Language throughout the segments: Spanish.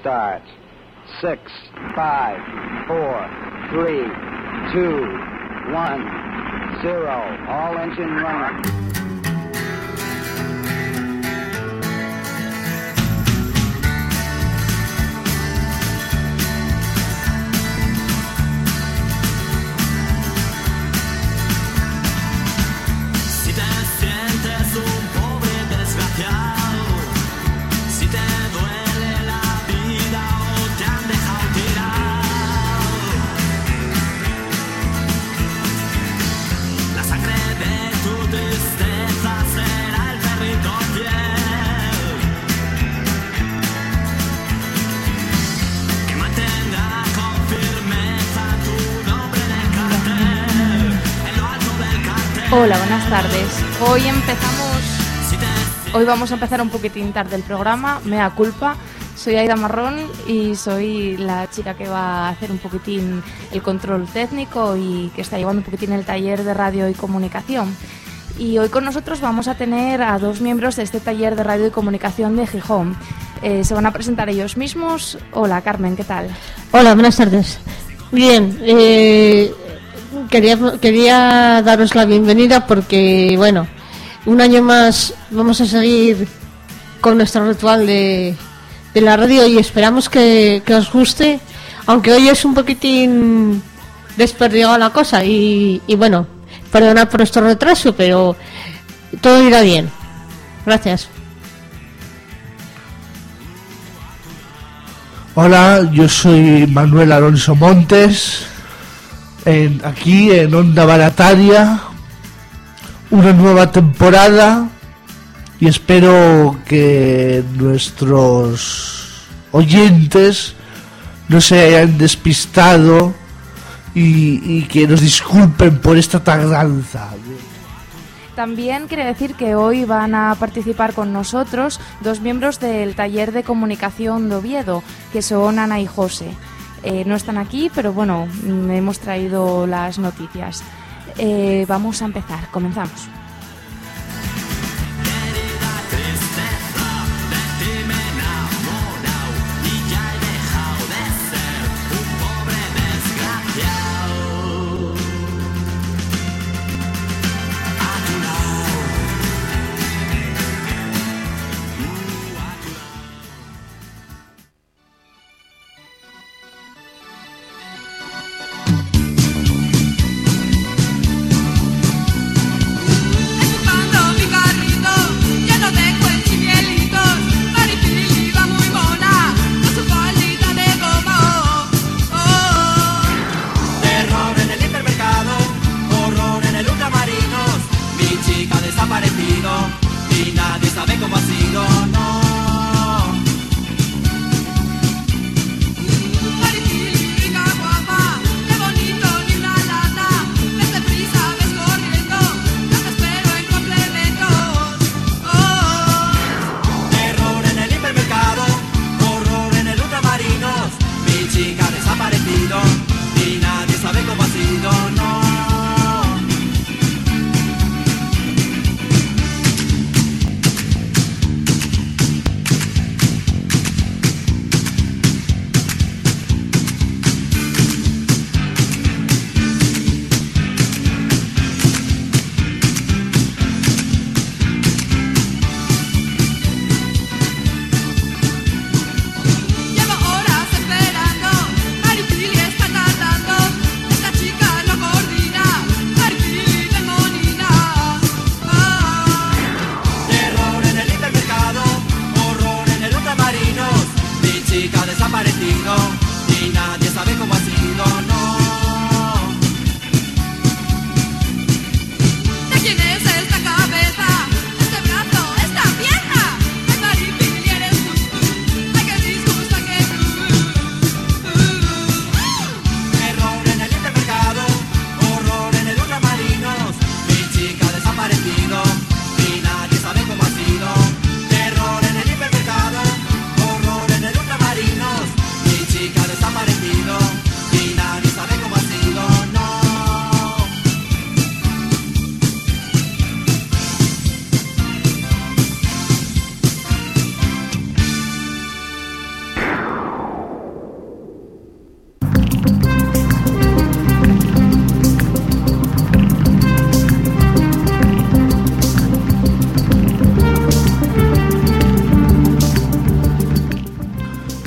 start. 6, 5, 4, 3, 2, 1, 0. All engine running. Hola, buenas tardes. Hoy vamos a empezar un poquitín tarde el programa, mea culpa. Soy Aida Marrón y soy la chica que va a hacer un poquitín el control técnico y que está llevando un poquitín el taller de radio y comunicación. Y hoy con nosotros vamos a tener a dos miembros de este taller de radio y comunicación de Gijón. Se van a presentar ellos mismos. Hola, Carmen, ¿qué tal? Hola, buenas tardes. Bien, Quería daros la bienvenida porque, bueno, un año más vamos a seguir con nuestro ritual de la radio y esperamos que os guste, aunque hoy es un poquitín desperdigada la cosa y bueno, perdonad por nuestro retraso, pero todo irá bien. Gracias. Hola, yo soy Manuel Alonso Montes. Aquí en Onda Barataria, una nueva temporada y espero que nuestros oyentes no se hayan despistado y que nos disculpen por esta tardanza. También quiere decir que hoy van a participar con nosotros dos miembros del taller de comunicación de Oviedo, que son Ana y José. No están aquí, pero bueno, hemos traído las noticias. Vamos a empezar, comenzamos.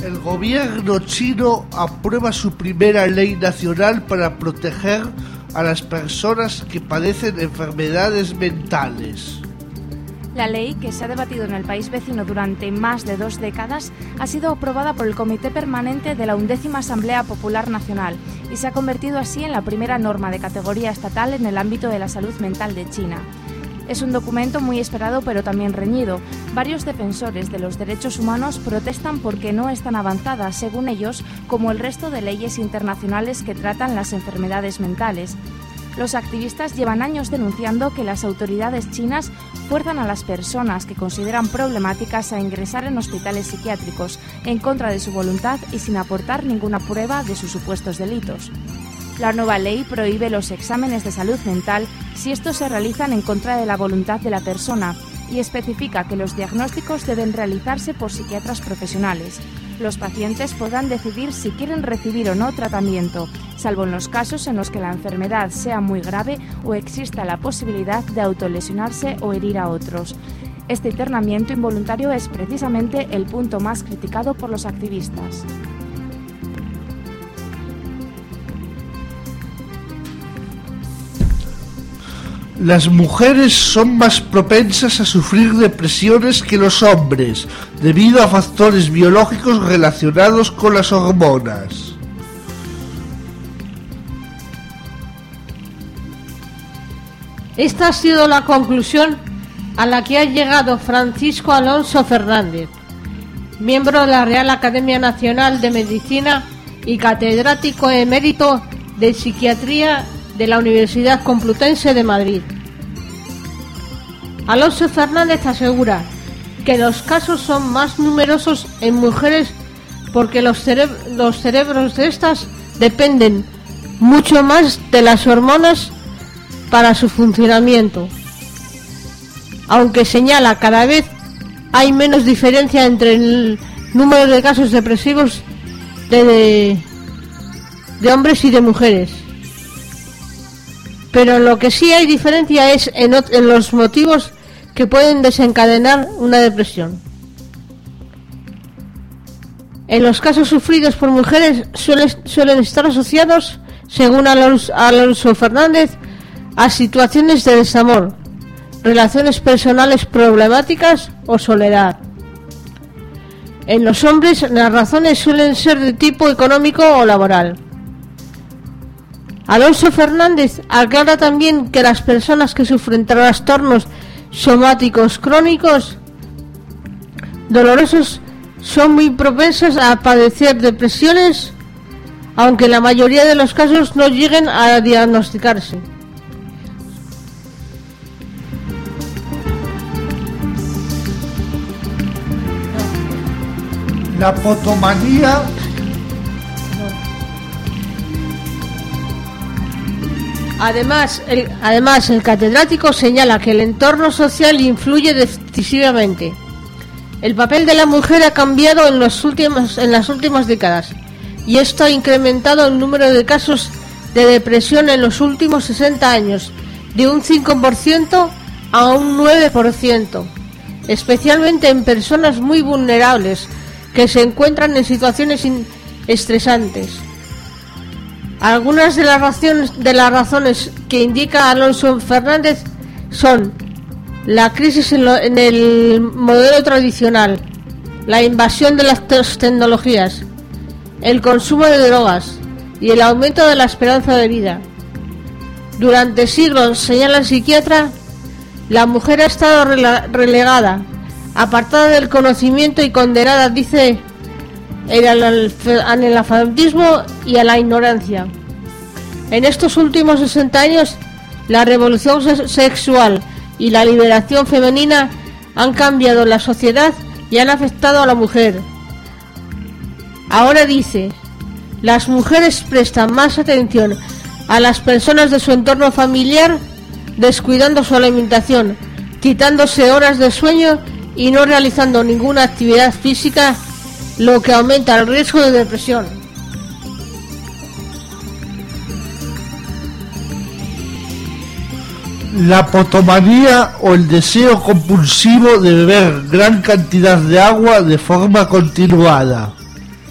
El gobierno chino aprueba su primera ley nacional para proteger a las personas que padecen enfermedades mentales. La ley, que se ha debatido en el país vecino durante más de 2 décadas, ha sido aprobada por el Comité Permanente de la 11ª Asamblea Popular Nacional y se ha convertido así en la primera norma de categoría estatal en el ámbito de la salud mental de China. Es un documento muy esperado pero también reñido. Varios defensores de los derechos humanos protestan porque no es tan avanzada, según ellos, como el resto de leyes internacionales que tratan las enfermedades mentales. Los activistas llevan años denunciando que las autoridades chinas fuerzan a las personas que consideran problemáticas a ingresar en hospitales psiquiátricos en contra de su voluntad y sin aportar ninguna prueba de sus supuestos delitos. La nueva ley prohíbe los exámenes de salud mental si estos se realizan en contra de la voluntad de la persona y especifica que los diagnósticos deben realizarse por psiquiatras profesionales. Los pacientes podrán decidir si quieren recibir o no tratamiento, salvo en los casos en los que la enfermedad sea muy grave o exista la posibilidad de autolesionarse o herir a otros. Este internamiento involuntario es precisamente el punto más criticado por los activistas. Las mujeres son más propensas a sufrir depresiones que los hombres, debido a factores biológicos relacionados con las hormonas. Esta ha sido la conclusión a la que ha llegado Francisco Alonso Fernández, miembro de la Real Academia Nacional de Medicina y catedrático emérito de Psiquiatría de la Universidad Complutense de Madrid. Alonso Fernández asegura que los casos son más numerosos en mujeres porque los cerebros de estas dependen mucho más de las hormonas para su funcionamiento. Aunque señala cada vez hay menos diferencia entre el número de casos depresivos de hombres y de mujeres. Pero lo que sí hay diferencia es en los motivos que pueden desencadenar una depresión. En los casos sufridos por mujeres suelen estar asociados, según Alonso Fernández, a situaciones de desamor, relaciones personales problemáticas o soledad. En los hombres las razones suelen ser de tipo económico o laboral. Alonso Fernández aclara también que las personas que sufren trastornos somáticos crónicos dolorosos son muy propensas a padecer depresiones, aunque la mayoría de los casos no lleguen a diagnosticarse. La potomanía Además, el catedrático señala que el entorno social influye decisivamente. El papel de la mujer ha cambiado en las últimas décadas y esto ha incrementado el número de casos de depresión en los últimos 60 años, de un 5% a un 9%, especialmente en personas muy vulnerables que se encuentran en situaciones estresantes. Algunas de las razones que indica Alonso Fernández son la crisis en el modelo tradicional, la invasión de las tecnologías, el consumo de drogas y el aumento de la esperanza de vida. Durante siglos, señala el psiquiatra, la mujer ha estado relegada, apartada del conocimiento y condenada, dice, al analfabetismo y a la ignorancia. En estos últimos 60 años, la revolución sexual y la liberación femenina han cambiado la sociedad y han afectado a la mujer. Ahora dice, las mujeres prestan más atención a las personas de su entorno familiar, descuidando su alimentación, quitándose horas de sueño y no realizando ninguna actividad física, lo que aumenta el riesgo de depresión. La potomanía o el deseo compulsivo de beber gran cantidad de agua de forma continuada.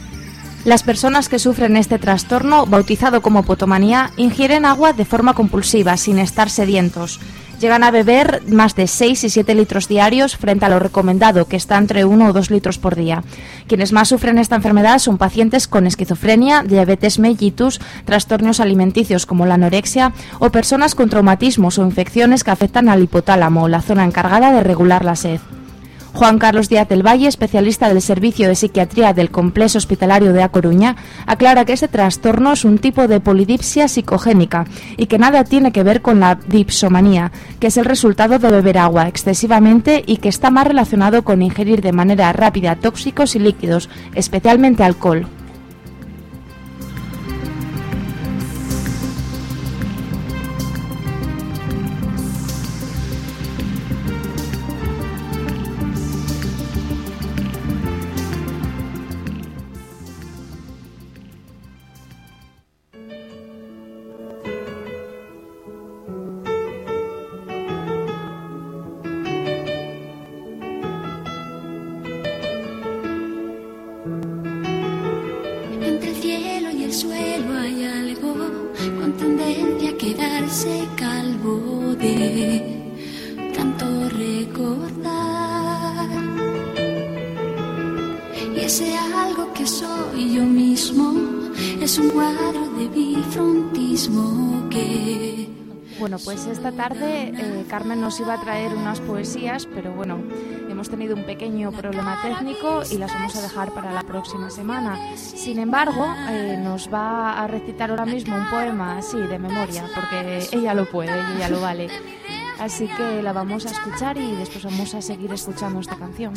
Las personas que sufren este trastorno, bautizado como potomanía, ingieren agua de forma compulsiva, sin estar sedientos. Llegan a beber más de 6 y 7 litros diarios frente a lo recomendado, que está entre 1 o 2 litros por día. Quienes más sufren esta enfermedad son pacientes con esquizofrenia, diabetes mellitus, trastornos alimenticios como la anorexia o personas con traumatismos o infecciones que afectan al hipotálamo, la zona encargada de regular la sed. Juan Carlos Díaz del Valle, especialista del Servicio de Psiquiatría del Complejo Hospitalario de A Coruña, aclara que este trastorno es un tipo de polidipsia psicogénica y que nada tiene que ver con la dipsomanía, que es el resultado de beber agua excesivamente y que está más relacionado con ingerir de manera rápida tóxicos y líquidos, especialmente alcohol. Bueno, pues esta tarde Carmen nos iba a traer unas poesías, pero bueno, hemos tenido un pequeño problema técnico y las vamos a dejar para la próxima semana. Sin embargo, nos va a recitar ahora mismo un poema así de memoria, porque ella lo puede, ella lo vale. Así que la vamos a escuchar y después vamos a seguir escuchando esta canción.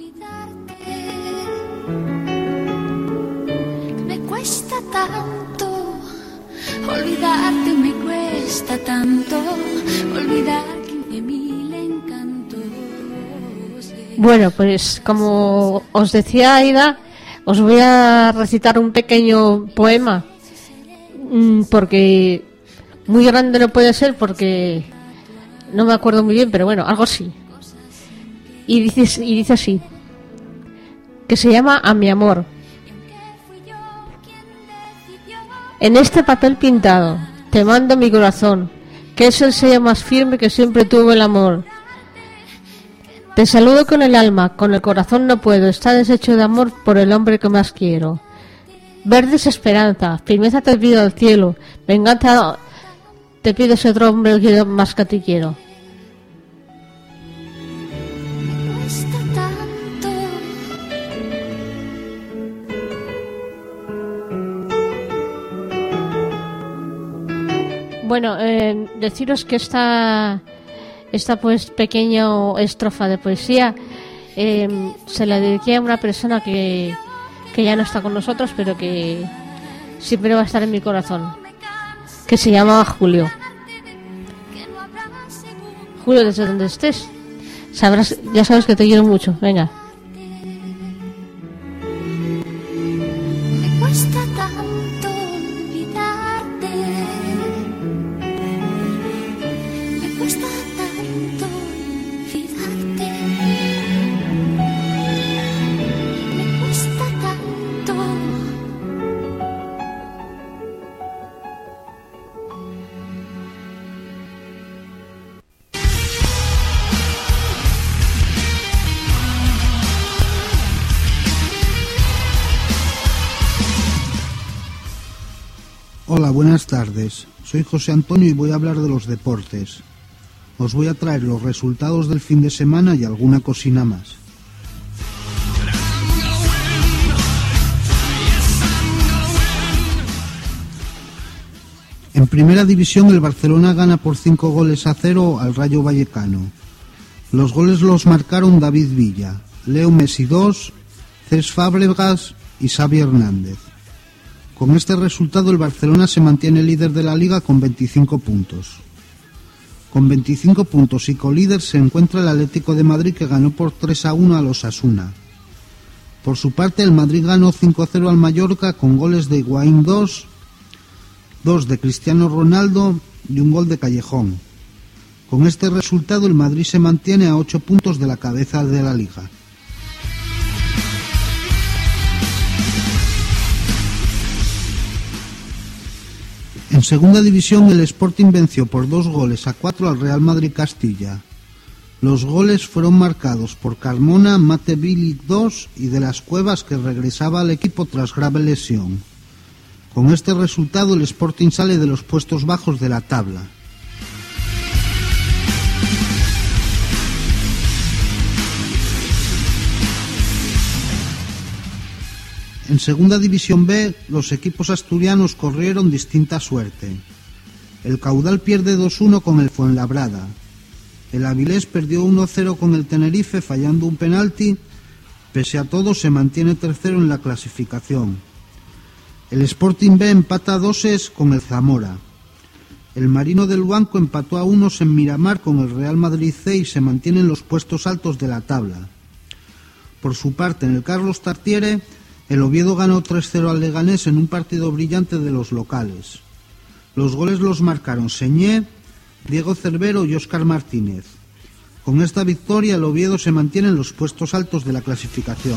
Me cuesta tanto olvidarte, me cuesta tanto olvidar 15.000 encantos. Bueno, pues como os decía Aida, os voy a recitar un pequeño poema, porque muy grande no puede ser porque no me acuerdo muy bien, pero bueno, algo sí. Y dice así, que se llama A mi amor. En este papel pintado te mando mi corazón, que es el sello más firme que siempre tuvo el amor. Te saludo con el alma, con el corazón no puedo, está deshecho de amor por el hombre que más quiero. Verde es esperanza, firmeza te pido al cielo, venganza te pido ese otro hombre que yo más que a ti quiero. Bueno, deciros que esta pues pequeña estrofa de poesía se la dediqué a una persona que ya no está con nosotros, pero que siempre va a estar en mi corazón, que se llama Julio. Julio, desde donde estés, ya sabes que te quiero mucho. Venga. Me cuesta tanto olvidarte, me cuesta tanto olvidarte, me cuesta tanto. Hola, buenas tardes. Soy José Antonio y voy a hablar de los deportes. Os voy a traer los resultados del fin de semana y alguna cosina más. En primera división el Barcelona gana por 5-0 al Rayo Vallecano. Los goles los marcaron David Villa, Leo Messi 2, Cesc Fàbregas y Xavi Hernández. Con este resultado el Barcelona se mantiene líder de la Liga con 25 puntos. Con 25 puntos y colíder se encuentra el Atlético de Madrid, que ganó por 3-1 al Osasuna. Por su parte el Madrid ganó 5-0 al Mallorca con goles de Higuaín 2 de Cristiano Ronaldo y un gol de Callejón. Con este resultado el Madrid se mantiene a 8 puntos de la cabeza de la Liga. En segunda división el Sporting venció por 2-4 al Real Madrid Castilla. Los goles fueron marcados por Carmona, Mate Bilic 2 y de las Cuevas, que regresaba al equipo tras grave lesión. Con este resultado el Sporting sale de los puestos bajos de la tabla. En segunda división B, los equipos asturianos corrieron distinta suerte. El Caudal pierde 2-1 con el Fuenlabrada. El Avilés perdió 1-0 con el Tenerife fallando un penalti. Pese a todo se mantiene tercero en la clasificación. El Sporting B empata a 2 con el Zamora. El Marino del Luanco empató a 1 en Miramar con el Real Madrid C y se mantiene en los puestos altos de la tabla. Por su parte, en el Carlos Tartiere, el Oviedo ganó 3-0 al Leganés en un partido brillante de los locales. Los goles los marcaron Señé, Diego Cervero y Óscar Martínez. Con esta victoria el Oviedo se mantiene en los puestos altos de la clasificación.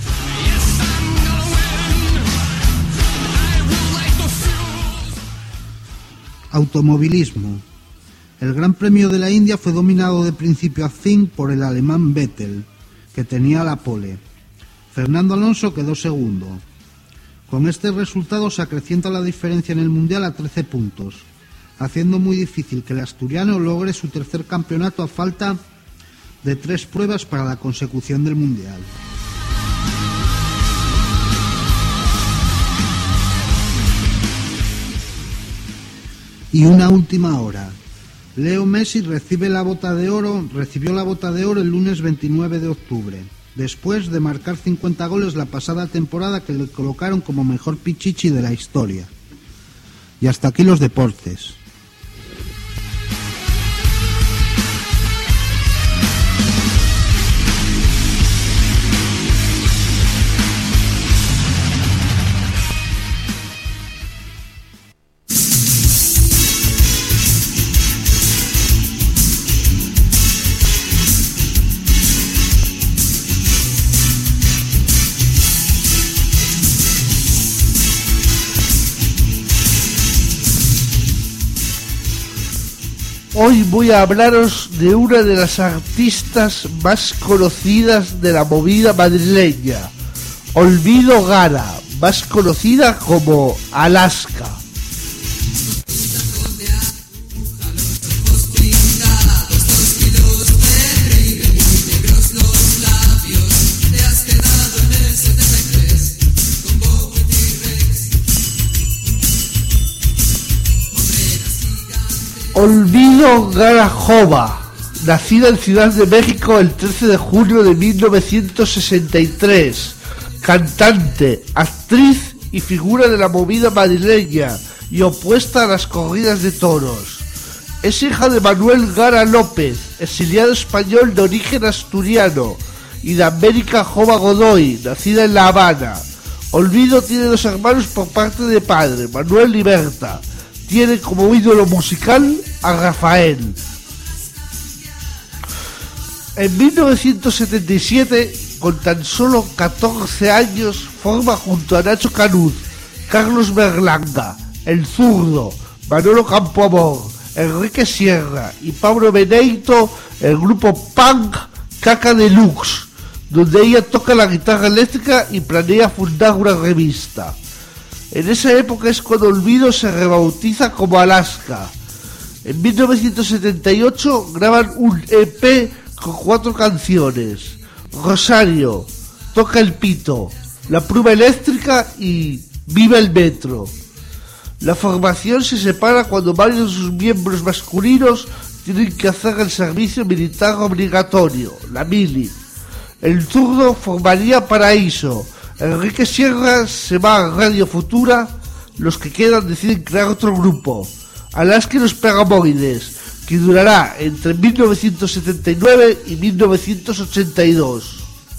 Automovilismo. El Gran Premio de la India fue dominado de principio a fin por el alemán Vettel, que tenía la pole. Fernando Alonso quedó segundo. Con este resultado se acrecienta la diferencia en el Mundial a 13 puntos, haciendo muy difícil que el asturiano logre su tercer campeonato a falta de 3 pruebas para la consecución del Mundial. Y una última hora. Leo Messi recibió la Bota de Oro el lunes 29 de octubre. Después de marcar 50 goles la pasada temporada, que le colocaron como mejor pichichi de la historia. Y hasta aquí los deportes. Hoy voy a hablaros de una de las artistas más conocidas de la movida madrileña, Olvido Gara, más conocida como Alaska. Olvido Gara-Jova, nacida en Ciudad de México el 13 de junio de 1963, cantante, actriz y figura de la movida madrileña y opuesta a las corridas de toros. Es hija de Manuel Gara López, exiliado español de origen asturiano, y de América Jova Godoy, nacida en La Habana. Olvido tiene 2 hermanos por parte de padre, Manuel y Berta. Tiene como ídolo musical a Rafael. En 1977, con tan solo 14 años, forma junto a Nacho Canut, Carlos Berlanga, El Zurdo, Manolo Campoamor, Enrique Sierra y Pablo Benito el grupo punk Caca Deluxe, donde ella toca la guitarra eléctrica y planea fundar una revista. En esa época es cuando Olvido se rebautiza como Alaska. En 1978 graban un EP con 4 canciones: Rosario, Toca el Pito, La Pluma Eléctrica y Viva el Metro. La formación se separa cuando varios de sus miembros masculinos tienen que hacer el servicio militar obligatorio, la mili. El Zurdo formaría Paraíso. Enrique Sierra se va a Radio Futura. Los que quedan deciden crear otro grupo, Alaska y los Pegamoides, que durará entre 1979 y 1982.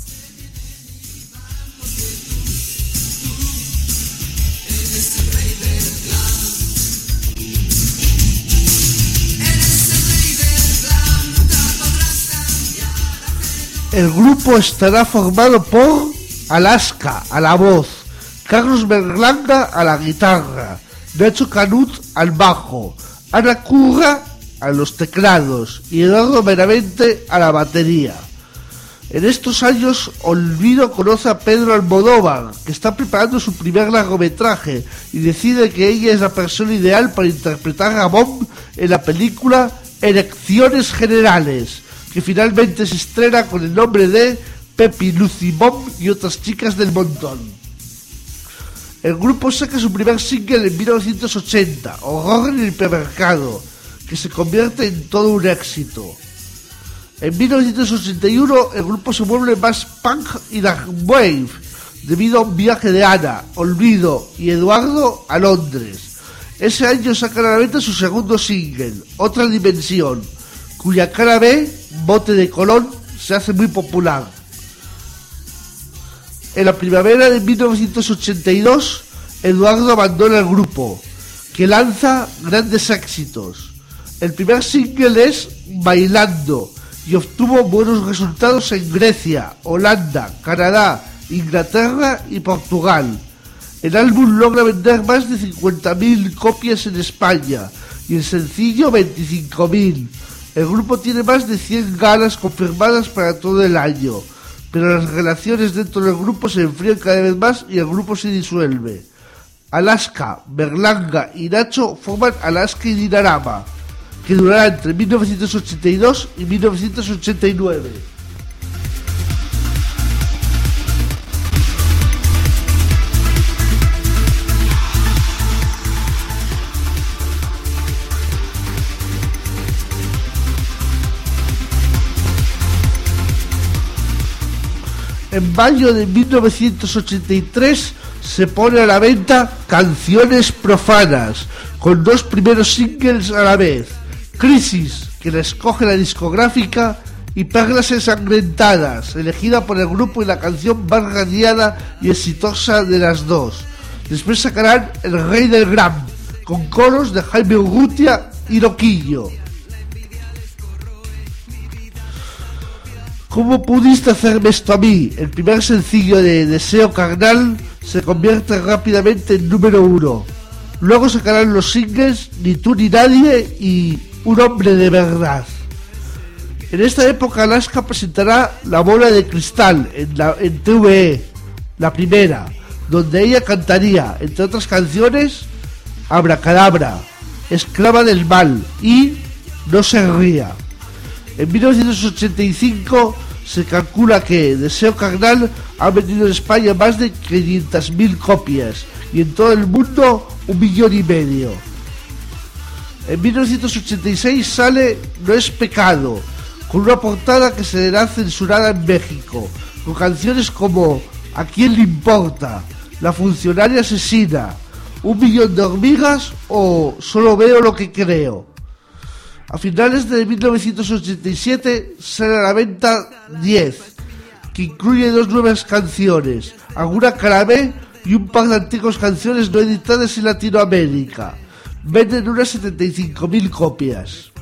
El grupo estará formado por Alaska a la voz, Carlos Berlanga a la guitarra, Nacho Canut al bajo, Ana Curra a los teclados y Eduardo Meramente a la batería. En estos años, Olvido conoce a Pedro Almodóvar, que está preparando su primer largometraje y decide que ella es la persona ideal para interpretar a Bomb en la película Elecciones Generales, que finalmente se estrena con el nombre de Pepi, Lucy, Bomb y otras chicas del montón. El grupo saca su primer single en 1980, Horror en el hipermercado, que se convierte en todo un éxito. En 1981 el grupo se vuelve más punk y dark wave debido a un viaje de Ana, Olvido y Eduardo a Londres. Ese año sacan a la venta su segundo single, Otra Dimensión, cuya cara B, Bote de Colón, se hace muy popular. En la primavera de 1982 Eduardo abandona el grupo, que lanza grandes éxitos. El primer single es Bailando y obtuvo buenos resultados en Grecia, Holanda, Canadá, Inglaterra y Portugal. El álbum logra vender más de 50.000 copias en España y el sencillo 25.000. El grupo tiene más de 100 galas confirmadas para todo el año, pero las relaciones dentro del grupo se enfrían cada vez más y el grupo se disuelve. Alaska, Berlanga y Nacho forman Alaska y Dinarama, que durará entre 1982 y 1989. En mayo de 1983 se pone a la venta Canciones Profanas, con dos primeros singles a la vez, Crisis, que la escoge la discográfica, y Perlas Ensangrentadas, elegida por el grupo y la canción más radiada y exitosa de las dos. Después sacarán El Rey del Gram, con coros de Jaime Urrutia y Loquillo. ¿Cómo pudiste hacerme esto a mí? El primer sencillo de Deseo Carnal se convierte rápidamente en número 1. Luego sacarán los singles Ni tú ni nadie y Un hombre de verdad. En esta época Alaska presentará La bola de cristal en TVE, la primera, donde ella cantaría, entre otras canciones, Abracadabra, Esclava del mal y No se ría. En 1985 se calcula que Deseo Carnal ha vendido en España más de 500.000 copias y en todo el mundo 1,5 millones. En 1986 sale No es pecado, con una portada que será censurada en México, con canciones como ¿A quién le importa?, La funcionaria asesina, 1 millón de hormigas o Solo veo lo que creo. A finales de 1987 sale a la venta 10, que incluye 2 nuevas canciones, Alguna cara B y un par de antiguas canciones no editadas en Latinoamérica. Venden unas 75.000 copias.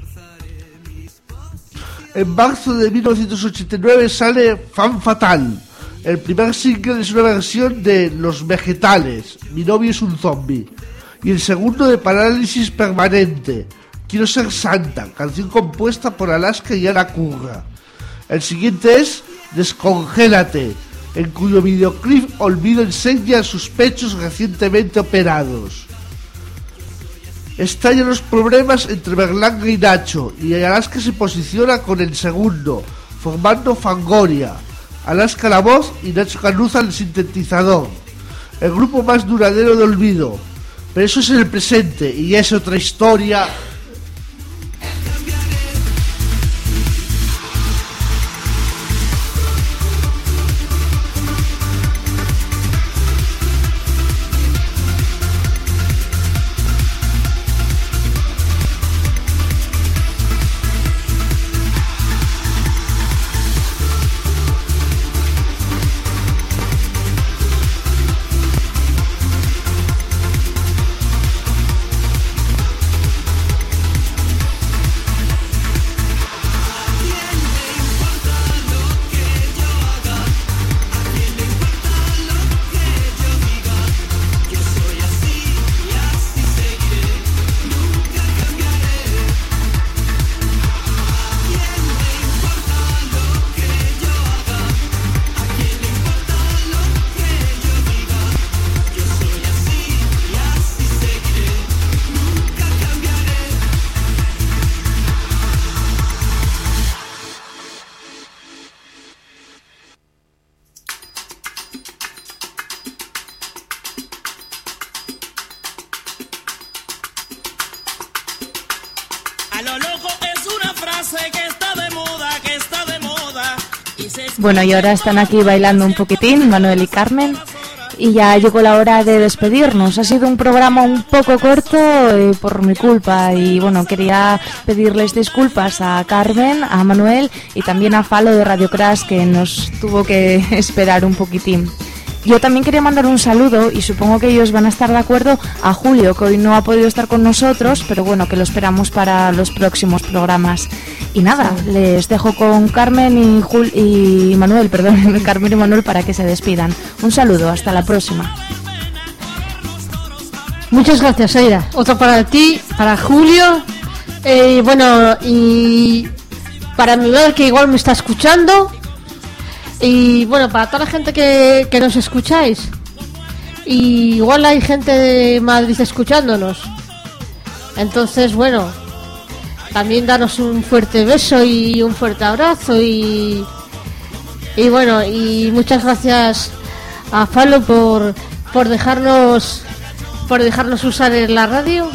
En marzo de 1989 sale Fan Fatal. El primer single es una versión de Los Vegetales, Mi novio es un zombie, y el segundo de Parálisis Permanente, Quiero ser santa, canción compuesta por Alaska y Ana Curra. El siguiente es Descongélate, en cuyo videoclip Olvido enseña sus pechos recientemente operados. Estallan los problemas entre Berlanga y Nacho, y Alaska se posiciona con el segundo, formando Fangoria, Alaska la voz y Nacho Canuza el sintetizador. El grupo más duradero de Olvido, pero eso es en el presente y es otra historia. A lo loco es una frase que está de moda, que está de moda. Bueno, y ahora están aquí bailando un poquitín, Manuel y Carmen. Y ya llegó la hora de despedirnos. Ha sido un programa un poco corto por mi culpa. Y bueno, quería pedirles disculpas a Carmen, a Manuel y también a Falo de Radio Crash, que nos tuvo que esperar un poquitín. Yo también quería mandar un saludo, y supongo que ellos van a estar de acuerdo, a Julio, que hoy no ha podido estar con nosotros, pero bueno, que lo esperamos para los próximos programas. Y nada, les dejo con Carmen y Manuel, perdón, Carmen y Manuel, para que se despidan. Un saludo, hasta la próxima. Muchas gracias, Aida. Otro para ti, para Julio, bueno, y para mi madre, que igual me está escuchando. Y bueno, para toda la gente que nos escucháis. Y igual hay gente de Madrid escuchándonos. Entonces, bueno, también daros un fuerte beso y un fuerte abrazo. Y bueno, y muchas gracias a Falo por dejarnos usar en la radio.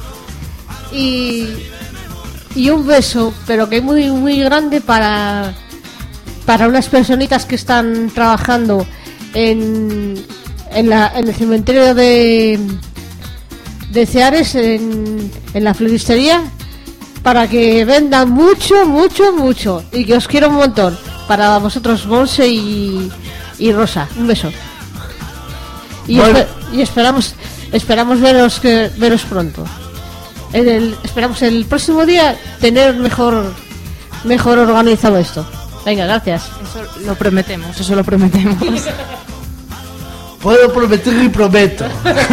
Y un beso, pero que muy, muy grande para unas personitas que están trabajando en el cementerio de Ceares, en la floristería, para que vendan mucho, mucho, mucho, y que os quiero un montón. Para vosotros, Monse y Rosa, un beso. Y, Bueno. y esperamos veros pronto. Esperamos el próximo día tener mejor organizado esto. Venga, gracias. Eso lo prometemos. Puedo prometer y prometo.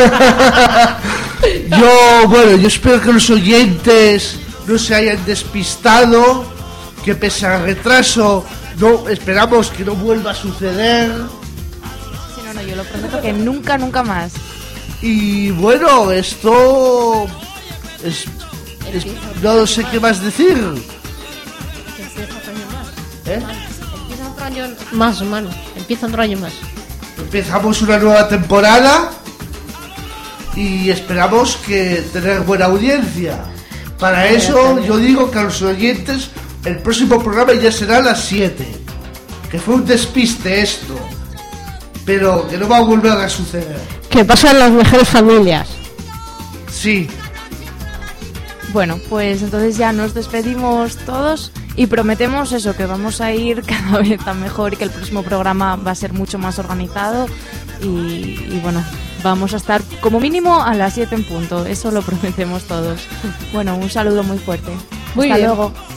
Yo espero que los oyentes no se hayan despistado, que pese al retraso, esperamos que no vuelva a suceder. Sí, no, yo lo prometo que nunca, nunca más. Y bueno, esto no sé qué más decir. Empieza otro año más, mano. Empieza otro año más. Empezamos una nueva temporada y esperamos que tener buena audiencia. Para eso yo digo que a los oyentes el próximo programa ya será a las 7. Que fue un despiste esto, pero que no va a volver a suceder. Que pasan las mejores familias. Sí. Bueno, pues entonces ya nos despedimos todos y prometemos eso, que vamos a ir cada vez a mejor y que el próximo programa va a ser mucho más organizado y bueno, vamos a estar como mínimo a las 7 en punto, eso lo prometemos todos. Bueno, un saludo muy fuerte. Muy Hasta bien. luego.